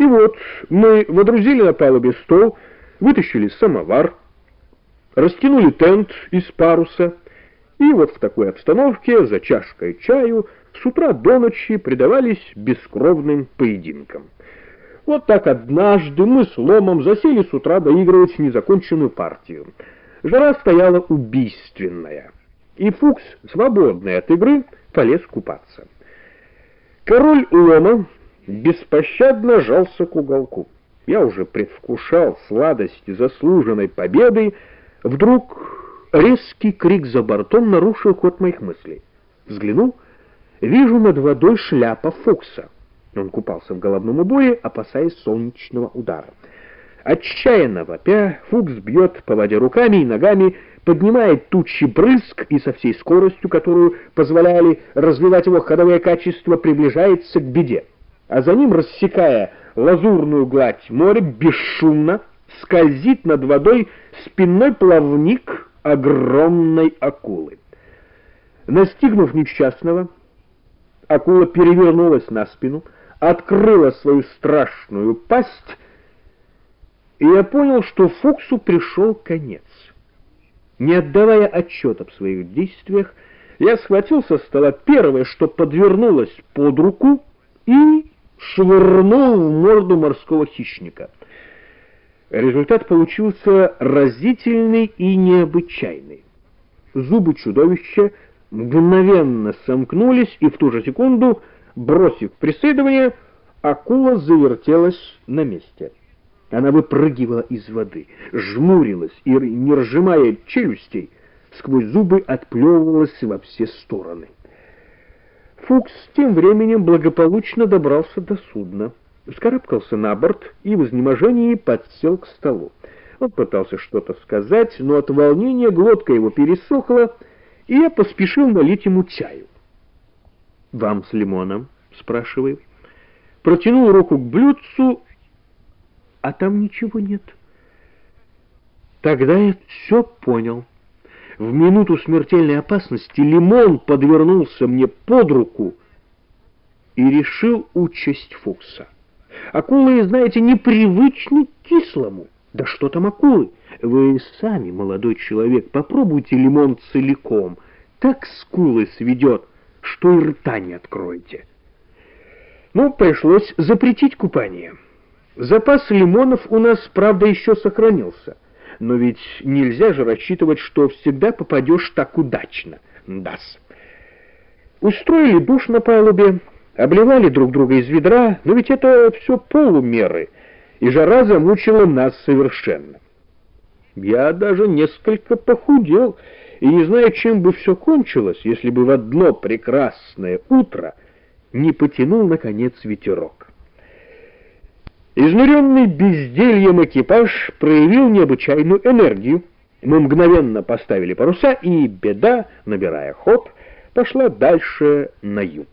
И вот мы водрузили на палубе стол, вытащили самовар, растянули тент из паруса, и вот в такой обстановке за чашкой чаю с утра до ночи предавались бескровным поединкам. Вот так однажды мы с Ломом засели с утра доигрывать незаконченную партию. Жара стояла убийственная, и Фукс, свободный от игры, полез купаться. Король Лома беспощадно жался к уголку. Я уже предвкушал сладости заслуженной победы, вдруг резкий крик за бортом нарушил ход моих мыслей. Взглянул, вижу над водой шляпа Фукса. Он купался в головном уборе, опасаясь солнечного удара. Отчаянно вопя, Фукс бьет по воде руками и ногами, поднимает тучи брызг и со всей скоростью, которую позволяли развивать его ходовые качества, приближается к беде. А за ним, рассекая лазурную гладь моря, бесшумно скользит над водой спинной плавник огромной акулы. Настигнув несчастного, акула перевернулась на спину, открыла свою страшную пасть, и я понял, что Фуксу пришел конец. Не отдавая отчета в своих действиях, я схватил со стола первое, что подвернулось под руку, и швырнул в морду морского хищника. Результат получился разительный и необычайный. Зубы чудовища мгновенно сомкнулись, и в ту же секунду, бросив преследование, акула завертелась на месте. Она выпрыгивала из воды, жмурилась и, не разжимая челюстей, сквозь зубы отплевывалась во все стороны. Фукс тем временем благополучно добрался до судна, вскарабкался на борт и в изнеможении подсел к столу. Он пытался что-то сказать, но от волнения глотка его пересохла, и я поспешил налить ему чаю. «Вам с лимоном?» — спрашиваю. Протянул руку к блюдцу, а там ничего нет. Тогда я все понял. В минуту смертельной опасности лимон подвернулся мне под руку и решил участь Фукса. Акулы, знаете, непривычны к кислому. Да что там акулы? Вы сами, молодой человек, попробуйте лимон целиком. Так скулы сведет, что и рта не откроете. Ну, пришлось запретить купание. Запас лимонов у нас, правда, еще сохранился. Но ведь нельзя же рассчитывать, что всегда попадешь так удачно. Да-с. Устроили душ на палубе, обливали друг друга из ведра, но ведь это все полумеры, и жара замучила нас совершенно. Я даже несколько похудел, и не знаю, чем бы все кончилось, если бы в одно прекрасное утро не потянул, наконец, ветерок. Изнуренный бездельем экипаж проявил необычайную энергию. Мы мгновенно поставили паруса, и беда, набирая ход, пошла дальше на юг.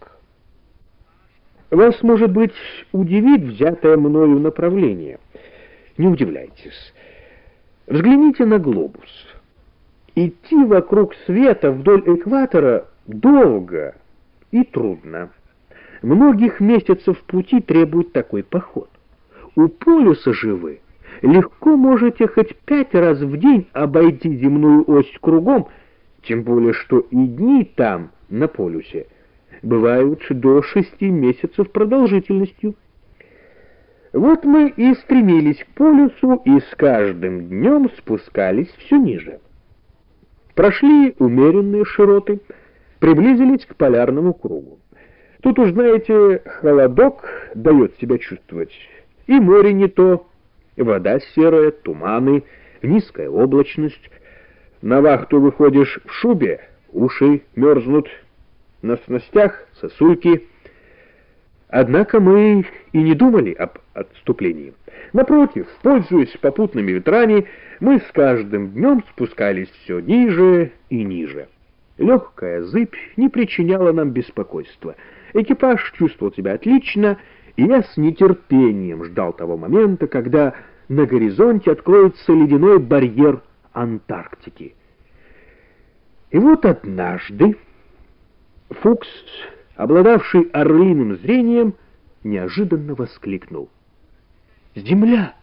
Вас, может быть, удивит взятое мною направление. Не удивляйтесь. Взгляните на глобус. Идти вокруг света вдоль экватора долго и трудно. Многих месяцев пути требует такой поход. У полюса же вы легко можете хоть 5 раз в день обойти земную ось кругом, тем более что и дни там, на полюсе, бывают до 6 месяцев продолжительностью. Вот мы и стремились к полюсу, и с каждым днем спускались все ниже. Прошли умеренные широты, приблизились к полярному кругу. Тут уж, знаете, холодок дает себя чувствовать. И море не то, вода серая, туманы, низкая облачность. На вахту выходишь в шубе, уши мерзнут, на снастях сосульки. Однако мы и не думали об отступлении. Напротив, пользуясь попутными ветрами, мы с каждым днем спускались все ниже и ниже. Легкая зыбь не причиняла нам беспокойства. Экипаж чувствовал себя отлично, и я с нетерпением ждал того момента, когда на горизонте откроется ледяной барьер Антарктики. И вот однажды Фукс, обладавший орлиным зрением, неожиданно воскликнул: Земля!